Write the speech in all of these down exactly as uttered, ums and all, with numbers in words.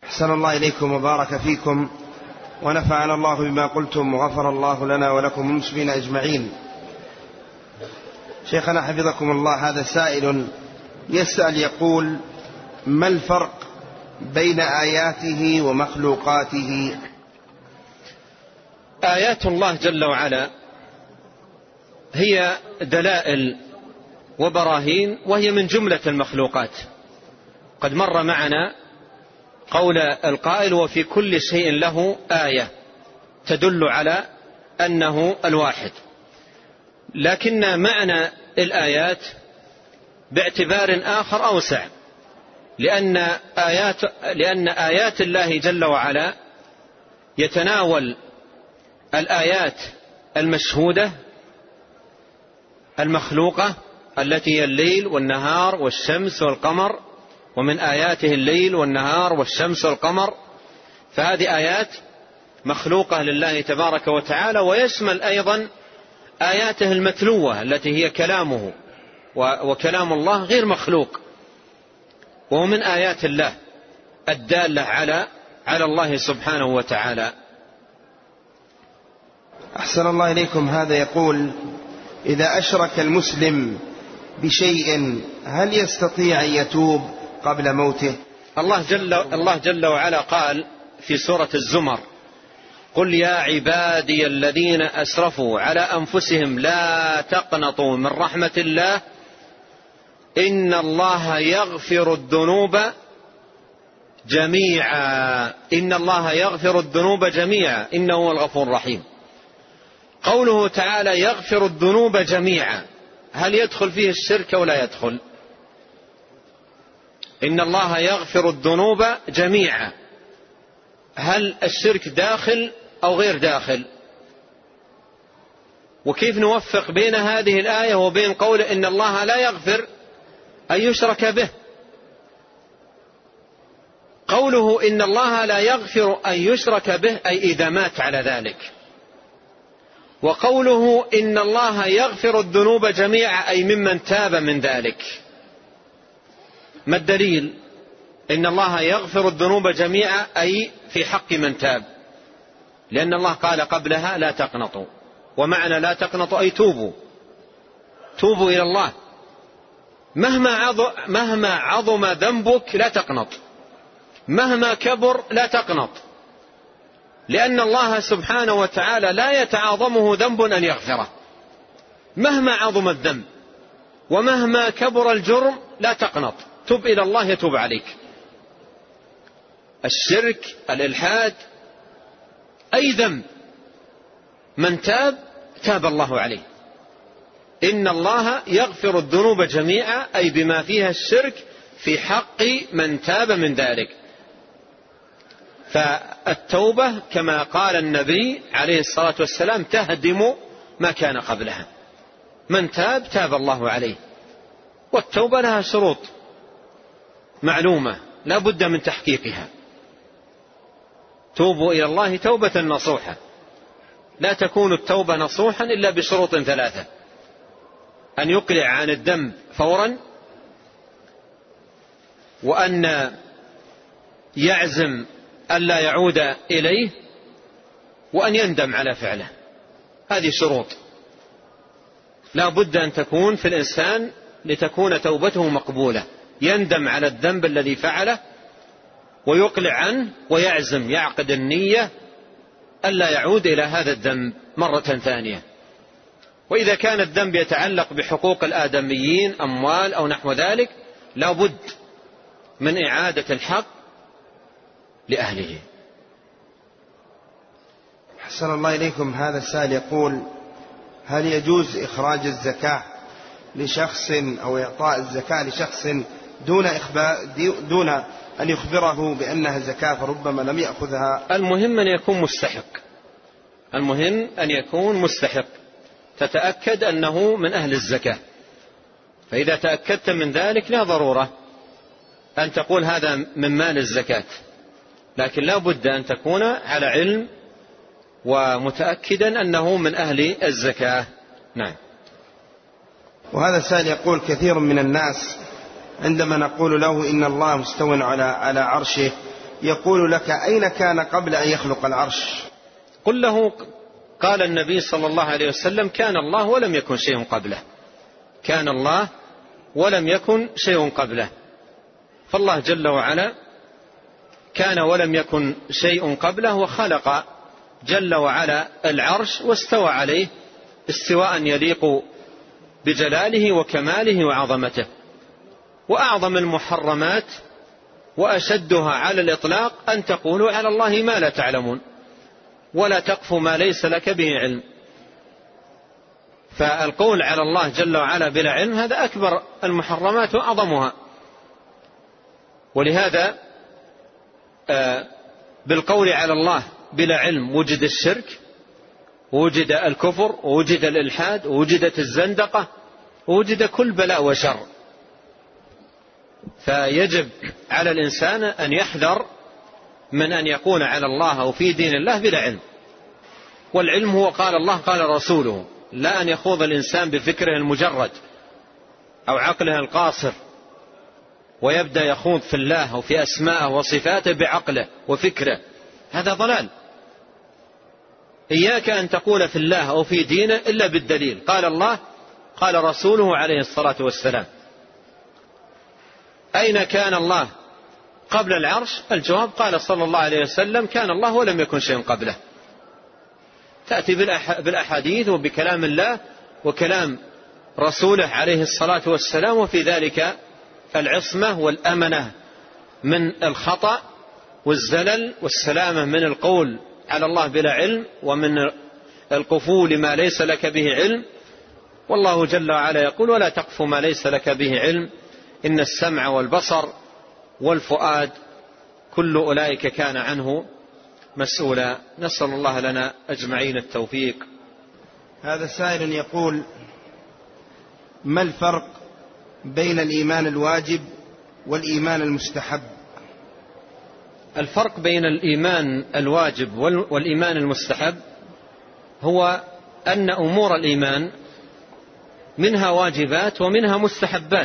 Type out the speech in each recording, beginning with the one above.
أحسن الله إليكم وبارك فيكم ونفعنا الله بما قلتم وغفر الله لنا ولكم المسلمين أجمعين. شيخنا حفظكم الله، هذا سائل يسأل يقول: ما الفرق بين آياته ومخلوقاته؟ آيات الله جل وعلا هي دلائل وبراهين، وهي من جملة المخلوقات. قد مر معنا قول القائل: وفي كل شيء له آية تدل على أنه الواحد. لكن معنى الآيات باعتبار آخر أوسع، لأن آيات, لأن آيات الله جل وعلا يتناول الآيات المشهودة المخلوقة التي هي الليل والنهار والشمس والقمر، ومن آياته الليل والنهار والشمس والقمر، فهذه آيات مخلوقة لله تبارك وتعالى. ويشمل أيضا آياته المتلوة التي هي كلامه، وكلام الله غير مخلوق، وهو من آيات الله الدالة على على الله سبحانه وتعالى. أحسن الله إليكم، هذا يقول: إذا أشرك المسلم بشيء هل يستطيع أن يتوب قبل موته؟ الله جل, الله جل وعلا قال في سورة الزمر: قل يا عبادي الذين أسرفوا على أنفسهم لا تقنطوا من رحمة الله إن الله يغفر الذنوب جميعا إن الله يغفر الذنوب جميعا إنه هو الغفور الرحيم. قوله تعالى يغفر الذنوب جميعا، هل يدخل فيه الشرك أو لا يدخل؟ إن الله يغفر الذنوب جميعا، هل الشرك داخل أو غير داخل؟ وكيف نوفق بين هذه الآية وبين قول إن الله لا يغفر أن يشرك به؟ قوله إن الله لا يغفر أن يشرك به أي إذا مات على ذلك، وقوله إن الله يغفر الذنوب جميعا أي ممن تاب من ذلك. ما الدليل؟ إن الله يغفر الذنوب جميعا أي في حق من تاب، لأن الله قال قبلها لا تقنطوا، ومعنى لا تقنطوا أي توبوا توبوا إلى الله. مهما عظم, مهما عظم ذنبك لا تقنط، مهما كبر لا تقنط، لأن الله سبحانه وتعالى لا يتعاظمه ذنب أن يغفره. مهما عظم الذنب ومهما كبر الجرم لا تقنط، تب إلى الله يتوب عليك. الشرك، الإلحاد، أي ذنب من تاب تاب الله عليه. إن الله يغفر الذنوب جميعا أي بما فيها الشرك في حق من تاب من ذلك. فالتوبة كما قال النبي عليه الصلاة والسلام تهدم ما كان قبلها. من تاب تاب الله عليه، والتوبة لها شروط معلومة لا بد من تحقيقها. توبوا إلى الله توبة نصوحة، لا تكون التوبة نصوحا إلا بشروط ثلاثة: أن يقلع عن الذنب فورا، وأن يعزم ألا يعود إليه، وأن يندم على فعله. هذه شروط لا بد أن تكون في الإنسان لتكون توبته مقبولة. يندم على الذنب الذي فعله ويقلع عنه، ويعزم يعقد النية ألا يعود إلى هذا الذنب مرة ثانية. وإذا كان الذنب يتعلق بحقوق الآدميين، أموال أو نحو ذلك، لا بد من إعادة الحق لأهله. أحسن الله إليكم، هذا السائل يقول: هل يجوز إخراج الزكاة لشخص أو إعطاء الزكاة لشخص دون إخبار دون أن يخبره بأنها زكاة فربما لم يأخذها؟ المهم أن يكون مستحق، المهم أن يكون مستحق، تتأكد أنه من أهل الزكاة. فإذا تأكدت من ذلك لا ضرورة أن تقول هذا من مال الزكاة، لكن لا بد أن تكون على علم ومتأكدا أنه من أهل الزكاة. نعم. وهذا السائل يقول: كثير من الناس عندما نقول له إن الله مستوى على على عرشه يقول لك أين كان قبل أن يخلق العرش؟ قل له قال النبي صلى الله عليه وسلم كان الله ولم يكن شيء قبله، كان الله ولم يكن شيء قبله. فالله جل وعلا كان ولم يكن شيء قبله، وخلق جل وعلا العرش واستوى عليه استواء يليق بجلاله وكماله وعظمته. وأعظم المحرمات وأشدها على الإطلاق أن تقولوا على الله ما لا تعلمون ولا تقف ما ليس لك به علم. فالقول على الله جل وعلا بلا علم هذا أكبر المحرمات وأعظمها. ولهذا بالقول على الله بلا علم وجد الشرك، ووجد الكفر، ووجد الإلحاد، ووجدت الزندقة، ووجد كل بلاء وشر. فيجب على الإنسان أن يحذر من أن يقول على الله أو في دين الله بلا علم. والعلم هو قال الله قال رسوله، لا أن يخوض الإنسان بفكره المجرد أو عقله القاصر ويبدأ يخوض في الله أو في أسماءه وصفاته بعقله وفكره، هذا ضلال. إياك أن تقول في الله أو في دينه إلا بالدليل، قال الله قال رسوله عليه الصلاة والسلام. أين كان الله قبل العرش؟ الجواب قال صلى الله عليه وسلم كان الله ولم يكن شيء قبله. تأتي بالأحاديث وبكلام الله وكلام رسوله عليه الصلاة والسلام، وفي ذلك العصمة والأمنة من الخطأ والزلل والسلامة من القول على الله بلا علم ومن القفول لما ليس لك به علم. والله جل وعلا يقول ولا تقف ما ليس لك به علم إن السمع والبصر والفؤاد كل أولئك كان عنه مسؤولا. نسأل الله لنا أجمعين التوفيق. هذا سائل يقول ما الفرق بين الإيمان الواجب والإيمان المستحب؟ الفرق بين الإيمان الواجب والإيمان المستحب هو أن أمور الإيمان منها واجبات ومنها مستحبات،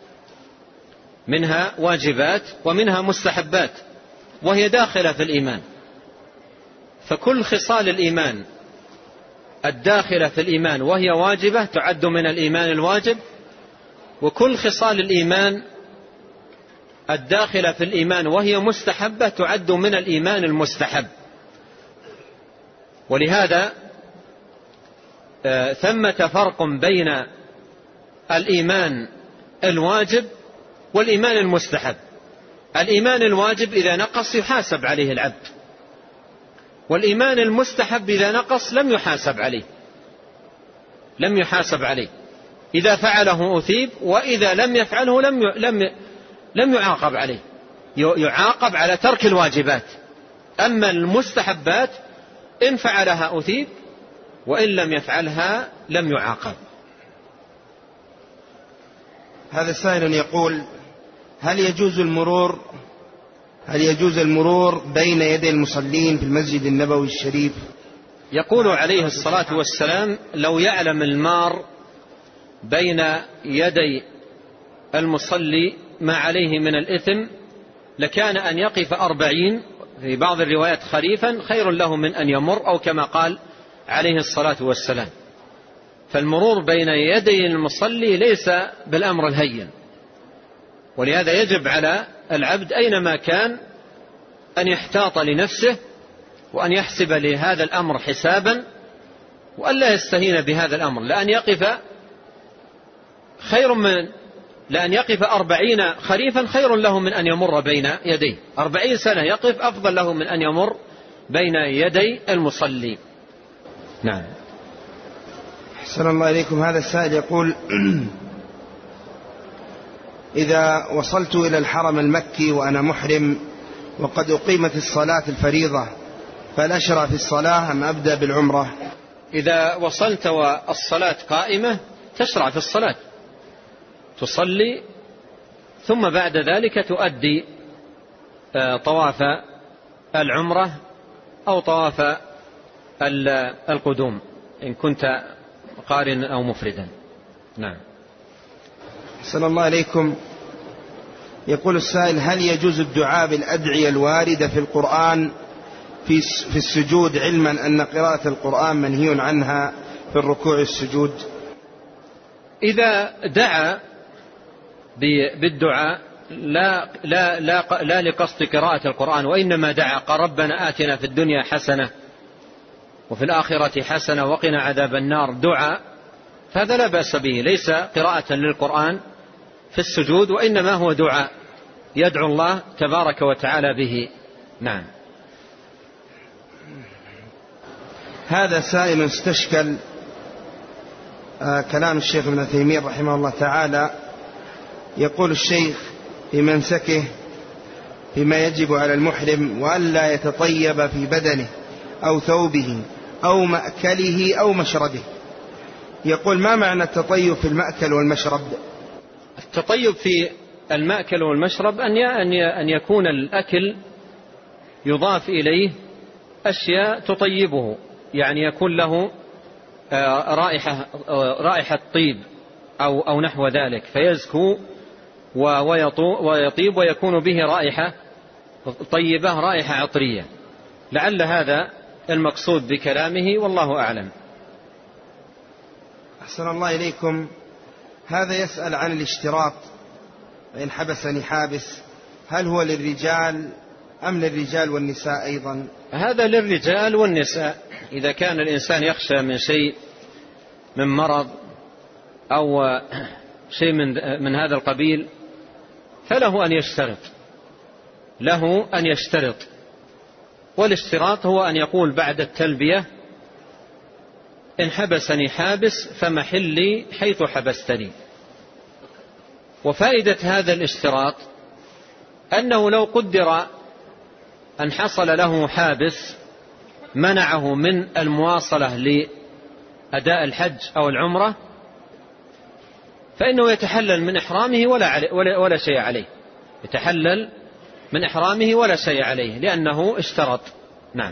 منها واجبات ومنها مستحبات، وهي داخلة في الإيمان. فكل خصال الإيمان الداخلة في الإيمان وهي واجبة تعد من الإيمان الواجب، وكل خصال الإيمان الداخلة في الإيمان وهي مستحبة تعد من الإيمان المستحب. ولهذا ثمة فرق بين الإيمان الواجب والإيمان المستحب. الإيمان الواجب إذا نقص يحاسب عليه العبد، والإيمان المستحب إذا نقص لم يحاسب عليه لم يحاسب عليه إذا فعله أثيب، وإذا لم يفعله لم لم لم يعاقب عليه، يعاقب على ترك الواجبات. أما المستحبات إن فعلها أثيب وإن لم يفعلها لم يعاقب. هذا سائل يقول هل يجوز المرور هل يجوز المرور بين يدي المصلين في المسجد النبوي الشريف؟ يقول عليه الصلاة والسلام لو يعلم المار بين يدي المصلي ما عليه من الإثم لكان أن يقف أربعين، في بعض الروايات خريفا، خير له من أن يمر، أو كما قال عليه الصلاة والسلام. فالمرور بين يدي المصلي ليس بالأمر الهين، ولهذا يجب على العبد أينما كان أن يحتاط لنفسه وأن يحسب لهذا الأمر حسابا، وأن لا يستهين بهذا الأمر، لأن يقف خير من لأن يقف أربعين خريفا خير له من أن يمر بين يديه. أربعين سنة يقف أفضل له من أن يمر بين يدي المصلي. نعم. أحسن الله إليكم. هذا السائل يقول إذا وصلت إلى الحرم المكي وأنا محرم وقد أقيمت الصلاة الفريضة فهل أشرع في الصلاة أم أبدأ بالعمرة؟ إذا وصلت والصلاة قائمة تشرع في الصلاة، تصلي ثم بعد ذلك تؤدي طواف العمرة أو طواف القدوم إن كنت قارن أو مفردا. نعم. أحسن الله عليكم. يقول السائل: هل يجوز الدعاء بالأدعية الواردة في القرآن في السجود، علما أن قراءة القرآن منهي عنها في الركوع والسجود؟ إذا دعا بالدعاء لا, لا, لا, لا لقصد قراءة القرآن، وإنما دعا قال: ربنا آتنا في الدنيا حسنة وفي الآخرة حسنة وقنا عذاب النار، دعاء، فهذا لا بأس به، ليس قراءة للقرآن في السجود، وإنما هو دعاء يدعو الله تبارك وتعالى به. نعم. هذا سائل استشكل آه كلام الشيخ ابن تيمية رحمه الله تعالى. يقول الشيخ في منسكه فيما يجب على المحرم: وألا يتطيب في بدنه أو ثوبه أو مأكله أو مشربه. يقول: ما معنى التطيب في المأكل والمشرب؟ التطيب في المأكل والمشرب أن يكون الأكل يضاف إليه أشياء تطيبه، يعني يكون له رائحة, رائحة طيب أو, أو نحو ذلك، فيزكو ويطيب ويكون به رائحة طيبة، رائحة عطرية. لعل هذا المقصود بكلامه، والله أعلم. أحسن الله إليكم. هذا يسأل عن الاشتراط: فإن حبسني حابس، هل هو للرجال أم للرجال والنساء أيضا؟ هذا للرجال والنساء. إذا كان الإنسان يخشى من شيء من مرض أو شيء من, من هذا القبيل فله أن يشترط، له أن يشترط. والاشتراط هو أن يقول بعد التلبية: إن حبسني حابس فمحلي حيث حبستني. وفائدة هذا الاشتراط أنه لو قدر أن حصل له حابس منعه من المواصلة لأداء الحج أو العمرة، فإنه يتحلل من إحرامه ولا, ولا, ولا شيء عليه، يتحلل من إحرامه ولا شيء عليه لأنه اشترط. نعم.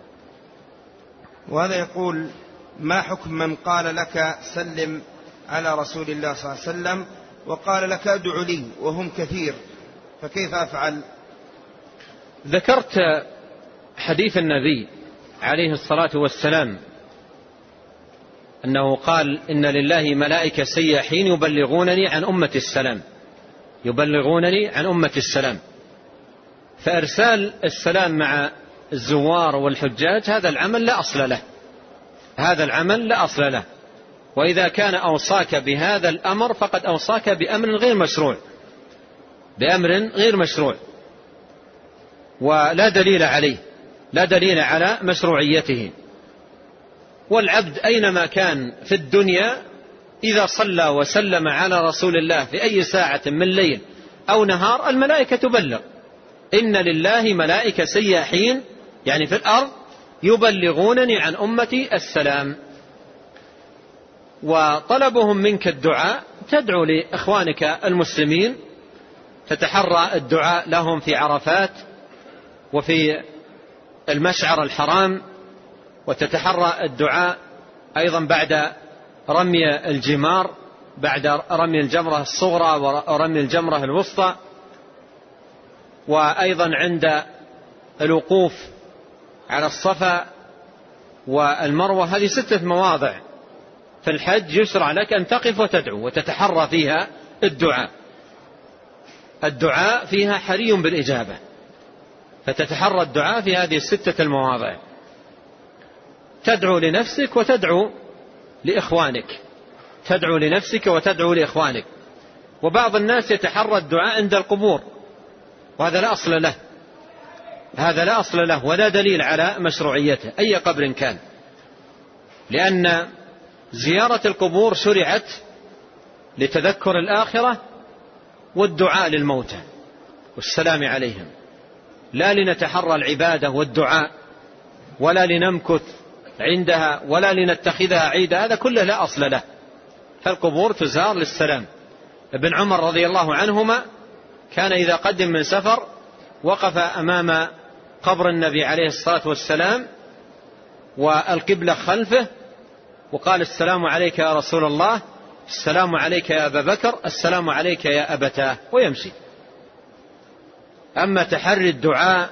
وهذا يقول: ما حكم من قال لك سلم على رسول الله صلى الله عليه وسلم وقال لك ادع لي وهم كثير، فكيف أفعل؟ ذكرت حديث النبي عليه الصلاة والسلام أنه قال: إن لله ملائكة سياحين يبلغونني عن أمة السلام، يبلغونني عن أمة السلام. فإرسال السلام مع الزوار والحجاج هذا العمل لا أصل له، هذا العمل لا أصل له. وإذا كان أوصاك بهذا الأمر فقد أوصاك بأمر غير مشروع، بأمر غير مشروع ولا دليل عليه، لا دليل على مشروعيته. والعبد أينما كان في الدنيا إذا صلى وسلم على رسول الله في أي ساعة من ليل أو نهار الملائكة تبلغ. إن لله ملائكة سياحين يعني في الأرض يبلغونني عن أمتي السلام. وطلبهم منك الدعاء، تدعو لإخوانك المسلمين، تتحرى الدعاء لهم في عرفات وفي المشعر الحرام، وتتحرى الدعاء أيضا بعد رمي الجمار، بعد رمي الجمرة الصغرى ورمي الجمرة الوسطى، وأيضا عند الوقوف على الصفا والمروة. هذه ستة مواضع في الحج يشرع لك أن تقف وتدعو وتتحرى فيها الدعاء، الدعاء فيها حري بالإجابة، فتتحرى الدعاء في هذه الستة المواضع، تدعو لنفسك وتدعو لإخوانك، تدعو لنفسك وتدعو لإخوانك. وبعض الناس يتحرى الدعاء عند القبور، وهذا لا أصل له، هذا لا أصل له ولا دليل على مشروعيته أي قبر كان، لأن زيارة القبور شرعت لتذكر الآخرة والدعاء للموتى والسلام عليهم، لا لنتحرى العبادة والدعاء ولا لنمكث عندها ولا لنتخذها عيدا، هذا كله لا أصل له. فالقبور تزار للسلام. ابن عمر رضي الله عنهما كان إذا قدم من سفر وقف أمام قبر النبي عليه الصلاة والسلام والقبلة خلفه وقال: السلام عليك يا رسول الله، السلام عليك يا أبا بكر، السلام عليك يا أبتاه، ويمشي. أما تحري الدعاء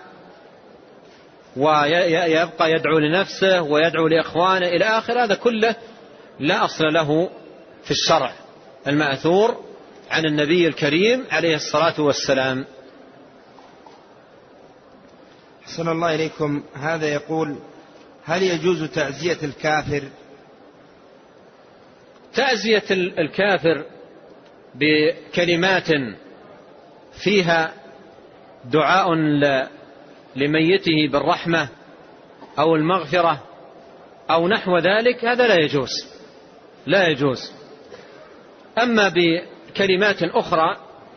ويبقى يدعو لنفسه ويدعو لإخوانه إلى آخر، هذا كله لا أصل له في الشرع المأثور عن النبي الكريم عليه الصلاة والسلام. أحسن الله إليكم. هذا يقول: هل يجوز تعزية الكافر؟ تعزية الكافر بكلمات فيها دعاء لميته بالرحمة أو المغفرة أو نحو ذلك، هذا لا يجوز لا يجوز. أما بكلمات أخرى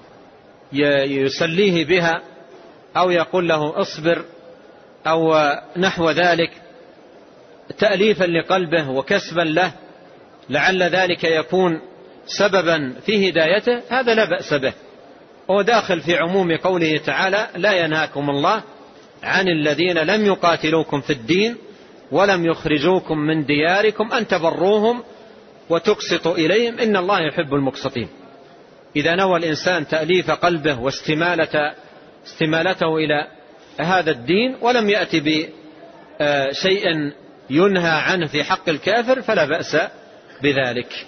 يسليه بها أو يقول له اصبر أو نحو ذلك تأليفا لقلبه وكسبا له لعل ذلك يكون سببا في هدايته، هذا لا بأس به، هو داخل في عموم قوله تعالى: لا ينهاكم الله عن الذين لم يقاتلوكم في الدين ولم يخرجوكم من دياركم أن تبروهم وتقسطوا إليهم إن الله يحب المقسطين. إذا نوى الإنسان تأليف قلبه واستمالة استمالته إلى هذا الدين ولم يأتي بشيء ينهى عنه في حق الكافر فلا بأس بذلك.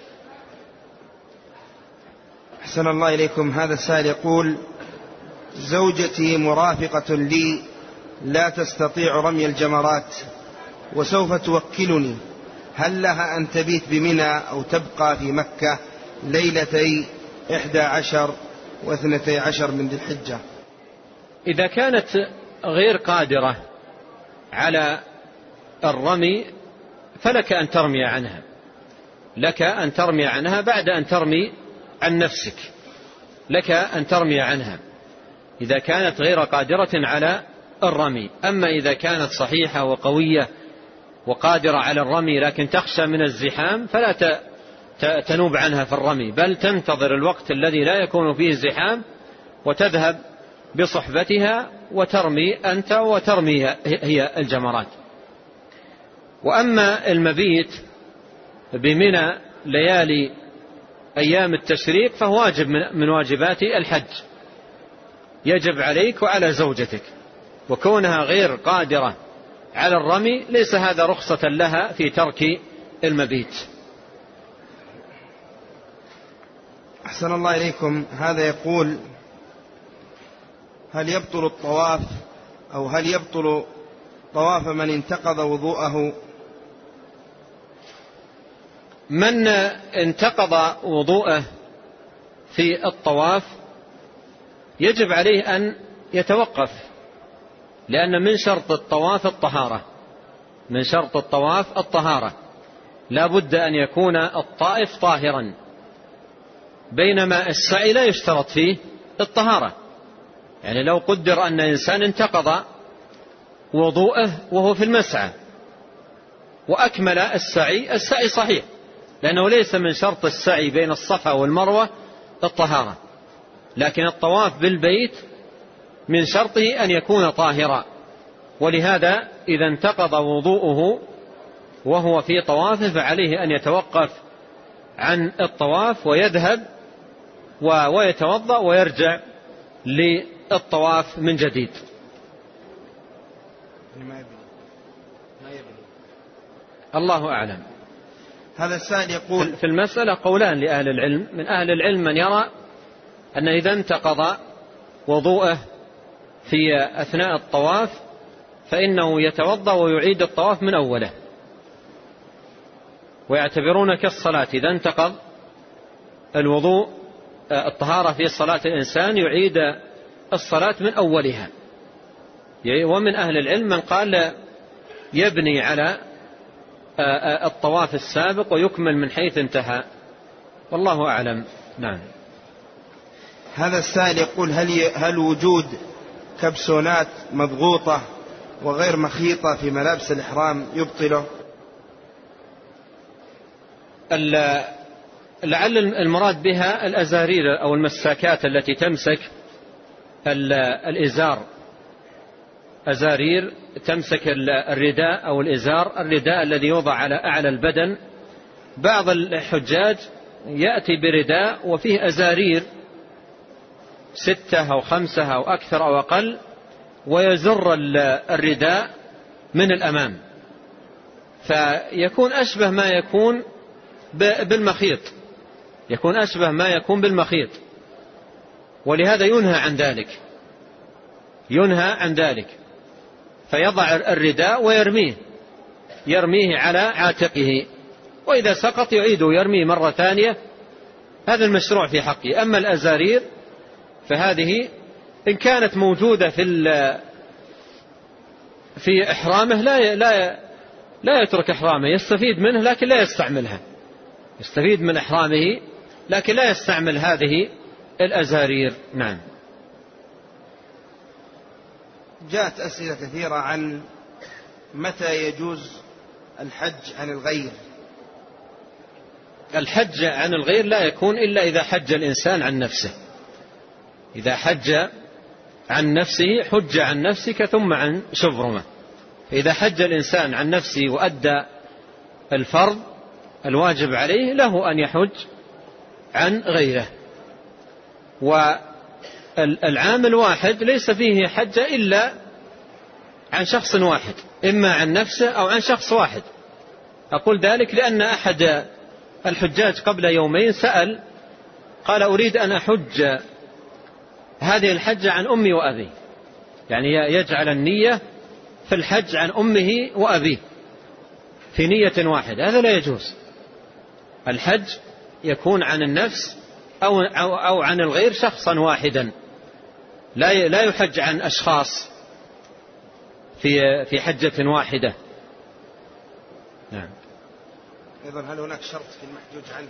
أحسن الله إليكم. هذا السائل يقول: زوجتي مرافقة لي لا تستطيع رمي الجمرات وسوف توكلني، هل لها أن تبيت بمنى أو تبقى في مكة ليلتي إحدى عشر واثنتي عشر من ذي الحجة؟ إذا كانت غير قادرة على الرمي فلك أن ترمي عنها، لك أن ترمي عنها بعد أن ترمي عن نفسك، لك أن ترمي عنها إذا كانت غير قادرة على الرمي. أما إذا كانت صحيحة وقوية وقادرة على الرمي لكن تخشى من الزحام فلا تنوب عنها في الرمي، بل تنتظر الوقت الذي لا يكون فيه الزحام وتذهب بصحبتها وترمي أنت وترمي هي الجمرات. وأما المبيت بمنى ليالي أيام التشريق فهو واجب من واجبات الحج، يجب عليك وعلى زوجتك، وكونها غير قادرة على الرمي ليس هذا رخصة لها في ترك المبيت. أحسن الله إليكم. هذا يقول: هل يبطل الطواف أو هل يبطل طواف من انتقض وضوءه؟ من انتقض وضوءه في الطواف يجب عليه أن يتوقف، لأن من شرط الطواف الطهارة، من شرط الطواف الطهارة، لا بد أن يكون الطائف طاهرا، بينما السعي لا يشترط فيه الطهارة. يعني لو قدر أن إنسان انتقض وضوءه وهو في المسعى وأكمل السعي، السعي صحيح، لأنه ليس من شرط السعي بين الصفا والمروة الطهارة، لكن الطواف بالبيت من شرطه أن يكون طاهرا، ولهذا إذا انتقض وضوءه وهو في طوافه فعليه أن يتوقف عن الطواف ويذهب ويتوضأ ويرجع للطواف من جديد. الله أعلم. هذا السائل يقول: في المسألة قولان لأهل العلم، من أهل العلم من يرى أن إذا انتقض وضوءه في أثناء الطواف فإنه يتوضأ ويعيد الطواف من أوله، ويعتبرون كالصلاة، إذا انتقض الوضوء الطهارة في صلاة الإنسان يعيد الصلاة من أولها. ومن أهل العلم من قال يبني على الطواف السابق ويكمل من حيث انتهى، والله أعلم. نعم. هذا السائل يقول: هل هل وجود كبسونات مضغوطة وغير مخيطة في ملابس الإحرام يبطله؟ لعل المراد بها الأزارير أو المساكات التي تمسك الإزار، أزارير تمسك الرداء أو الإزار، الرداء الذي يوضع على أعلى البدن. بعض الحجاج يأتي برداء وفيه أزارير ستة أو خمسة أو أكثر أو أقل، ويزر الرداء من الأمام، فيكون أشبه ما يكون بالمخيط، يكون أشبه ما يكون بالمخيط، ولهذا ينهى عن ذلك، ينهى عن ذلك، فيضع الرداء ويرميه، يرميه على عاتقه، وإذا سقط يعيد يرميه مرة ثانية. هذا المشروع في حقه. أما الأزارير فهذه إن كانت موجودة في في إحرامه لا لا لا يترك إحرامه، يستفيد منه لكن لا يستعملها، يستفيد من إحرامه لكن لا يستعمل هذه الأزارير. نعم. جاءت أسئلة كثيرة عن متى يجوز الحج عن الغير. الحج عن الغير لا يكون إلا إذا حج الإنسان عن نفسه، إذا حج عن نفسه حج عن نفسك ثم عن شبرمة. فإذا حج الإنسان عن نفسه وأدى الفرض الواجب عليه له أن يحج عن غيره. والعام الواحد ليس فيه حج إلا عن شخص واحد، إما عن نفسه أو عن شخص واحد. أقول ذلك لأن أحد الحجاج قبل يومين سأل قال أريد أن أحج هذه الحجة عن أمي وأبي، يعني يجعل النية في الحج عن أمه وأبيه في نية واحدة. هذا لا يجوز. الحج يكون عن النفس أو, أو, أو عن الغير شخصا واحدا، لا لا يحج عن أشخاص في في حجة واحدة. نعم. أيضا هل هناك شرط في المحجوج عنه؟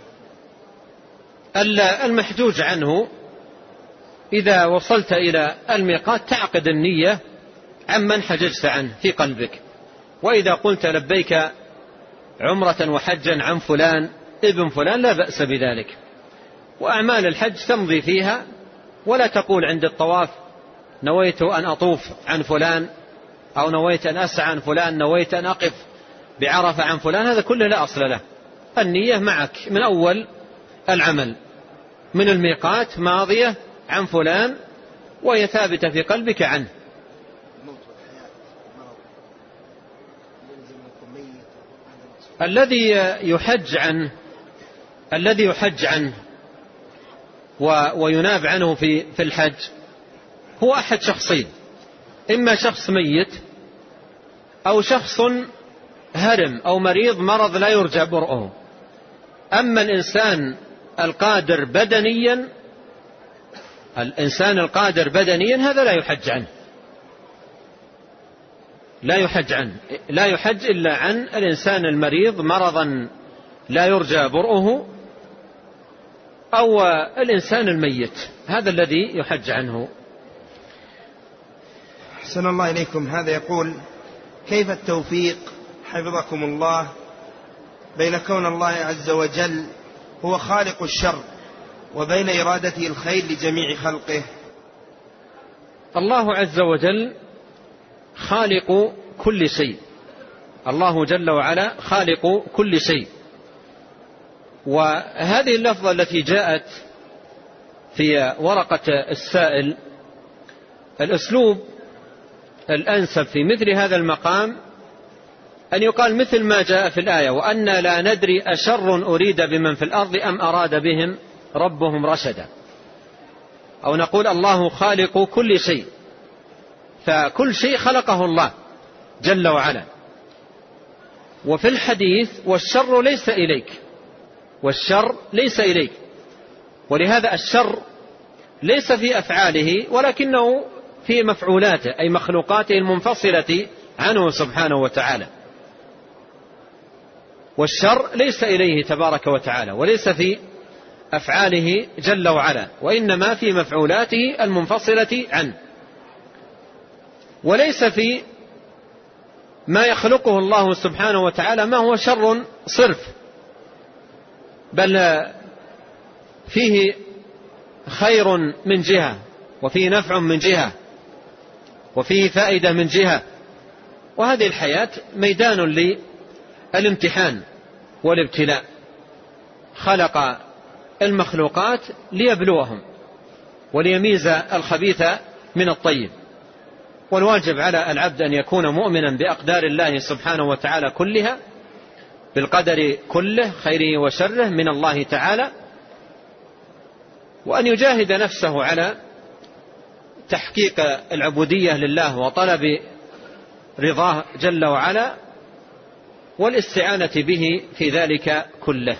المحجوج عنه إذا وصلت إلى الميقات تعقد النية عمن حججت عنه في قلبك، وإذا قلت لبيك عمرة وحجا عن فلان ابن فلان لا بأس بذلك. وأعمال الحج تمضي فيها، ولا تقول عند الطواف نويت أن أطوف عن فلان، أو نويت أن أسعى عن فلان، نويت أن أقف بعرفة عن فلان. هذا كله لا أصل له. النية معك من أول العمل، من الميقات ماضية عن فلان وهي ثابتة في قلبك عنه. الذي يحج عنه الذي يحج عنه ويناب عنه في في الحج هو أحد شخصين، إما شخص ميت أو شخص هرم أو مريض مرض لا يرجى برؤه. أما الإنسان القادر بدنيا الإنسان القادر بدنيا هذا لا يحج عنه، لا يحج عنه لا يحج إلا عن الإنسان المريض مرضا لا يرجى برؤه، أو الإنسان الميت، هذا الذي يحج عنه. أحسن الله إليكم. هذا يقول: كيف التوفيق حفظكم الله بين كون الله عز وجل هو خالق الشر وبين إرادته الخير لجميع خلقه؟ الله عز وجل خالق كل شيء، الله جل وعلا خالق كل شيء. وهذه اللفظة التي جاءت في ورقة السائل الأسلوب الأنسب في مثل هذا المقام أن يقال مثل ما جاء في الآية: وأن لا ندري أشر أريد بمن في الأرض أم أراد بهم ربهم رشدا. أو نقول الله خالق كل شيء، فكل شيء خلقه الله جل وعلا. وفي الحديث: والشر ليس إليك، والشر ليس إليك. ولهذا الشر ليس في أفعاله ولكنه في مفعولاته، أي مخلوقاته المنفصلة عنه سبحانه وتعالى. والشر ليس إليه تبارك وتعالى، وليس في أفعاله جل وعلا، وإنما في مفعولاته المنفصلة عنه. وليس في ما يخلقه الله سبحانه وتعالى ما هو شر صرف، بل فيه خير من جهة، وفيه نفع من جهة، وفيه فائدة من جهة. وهذه الحياة ميدان للامتحان والابتلاء. خلق المخلوقات ليبلوهم، وليميز الخبيث من الطيب. والواجب على العبد أن يكون مؤمنا بأقدار الله سبحانه وتعالى كلها، بالقدر كله خيره وشره من الله تعالى، وأن يجاهد نفسه على تحقيق العبودية لله وطلب رضاه جل وعلا والاستعانة به في ذلك كله.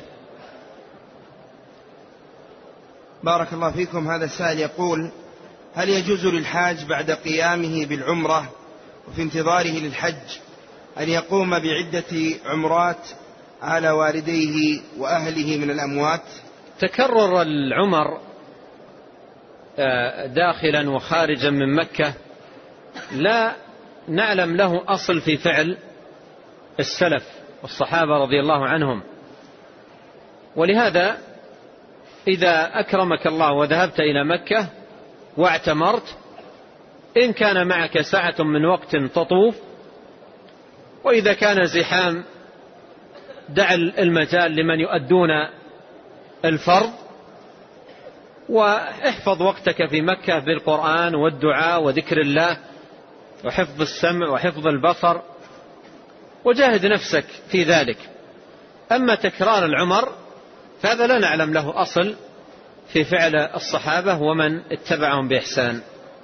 بارك الله فيكم. هذا السائل يقول: هل يجوز للحاج بعد قيامه بالعمرة وفي انتظاره للحج أن يقوم بعدة عمرات على والديه وأهله من الأموات؟ تكرر العمر داخلا وخارجا من مكة لا نعلم له أصل في فعل السلف والصحابة رضي الله عنهم، ولهذا إذا أكرمك الله وذهبت إلى مكة واعتمرت، إن كان معك ساعة من وقت تطوف، وإذا كان زحام دع المجال لمن يؤدون الفرض، واحفظ وقتك في مكة بالقرآن والدعاء وذكر الله وحفظ السمع وحفظ البصر، وجاهد نفسك في ذلك. أما تكرار العمر فهذا لا نعلم له أصل في فعل الصحابة ومن اتبعهم بإحسان.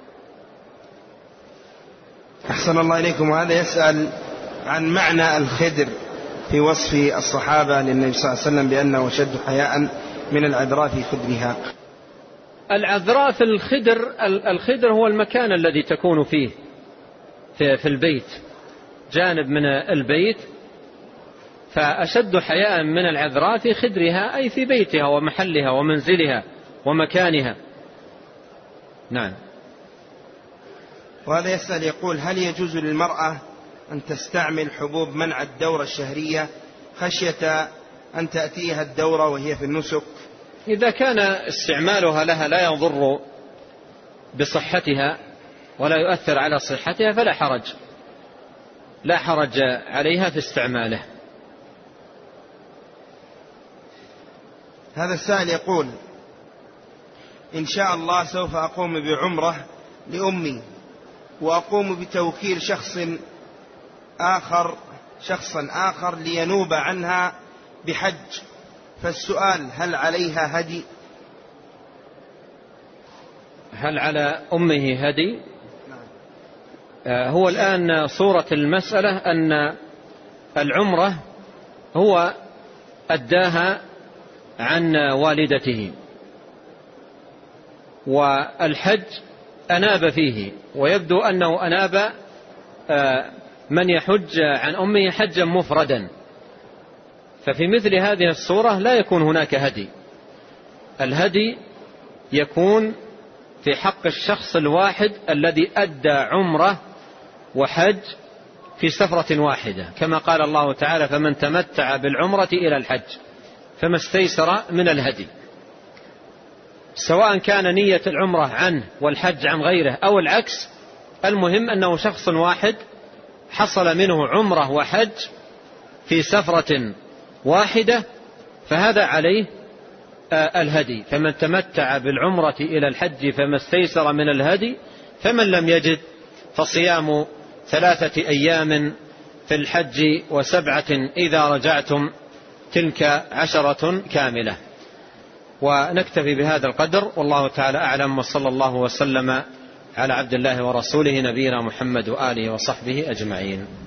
أحسن الله إليكم. وهذا يسأل عن معنى الخدر في وصف الصحابة للنبي صلى الله عليه وسلم بأنه شد حياء من العذراء في خدرها. العذراء في الخدر، الخدر هو المكان الذي تكون فيه في البيت، جانب من البيت، فأشد حياء من العذراء في خدرها أي في بيتها ومحلها ومنزلها ومكانها. نعم. وهذا يسأل يقول: هل يجوز للمرأة أن تستعمل حبوب منع الدورة الشهرية خشية أن تأتيها الدورة وهي في النسك؟ إذا كان استعمالها لها لا يضر بصحتها ولا يؤثر على صحتها فلا حرج، لا حرج عليها في استعماله. هذا السائل يقول: إن شاء الله سوف أقوم بعمرة لأمي، وأقوم بتوكيل شخص آخر شخصا آخر لينوب عنها بحج، فالسؤال: هل عليها هدي؟ هل على أمه هدي؟ آه هو الآن صورة المسألة أن العمرة هو أداها عن والدته، والحج أناب فيه، ويبدو أنه أناب آه من يحج عن أمه حجا مفردا، ففي مثل هذه الصورة لا يكون هناك هدي. الهدي يكون في حق الشخص الواحد الذي أدى عمره وحج في سفرة واحدة، كما قال الله تعالى: فمن تمتع بالعمرة إلى الحج فما استيسر من الهدي. سواء كان نية العمرة عنه والحج عن غيره أو العكس، المهم أنه شخص واحد حصل منه عمره وحج في سفرة واحدة، فهذا عليه الهدي. فمن تمتع بالعمرة إلى الحج فما استيسر من الهدي، فمن لم يجد فصيام ثلاثة أيام في الحج وسبعة إذا رجعتم تلك عشرة كاملة. ونكتفي بهذا القدر، والله تعالى أعلم، وصلى الله وسلم على عبد الله ورسوله نبينا محمد وآله وصحبه أجمعين.